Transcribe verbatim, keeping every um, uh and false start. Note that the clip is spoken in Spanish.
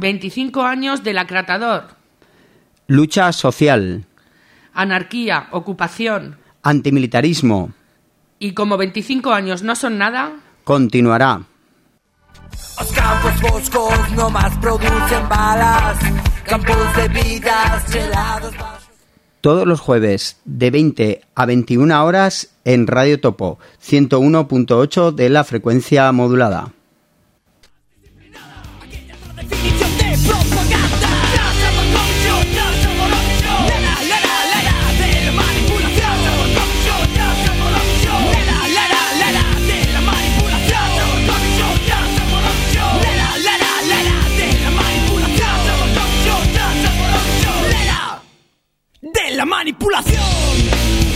veinticinco años de lacratador. Lucha social. Anarquía, ocupación. Antimilitarismo. Y como veinticinco años no son nada... Continuará. Los campos foscos no más producen balas, campos de vidas gelados. Todos los jueves de veinte a veintiuna horas en Radio Topo, ciento uno punto ocho de la frecuencia modulada. De la manipulación.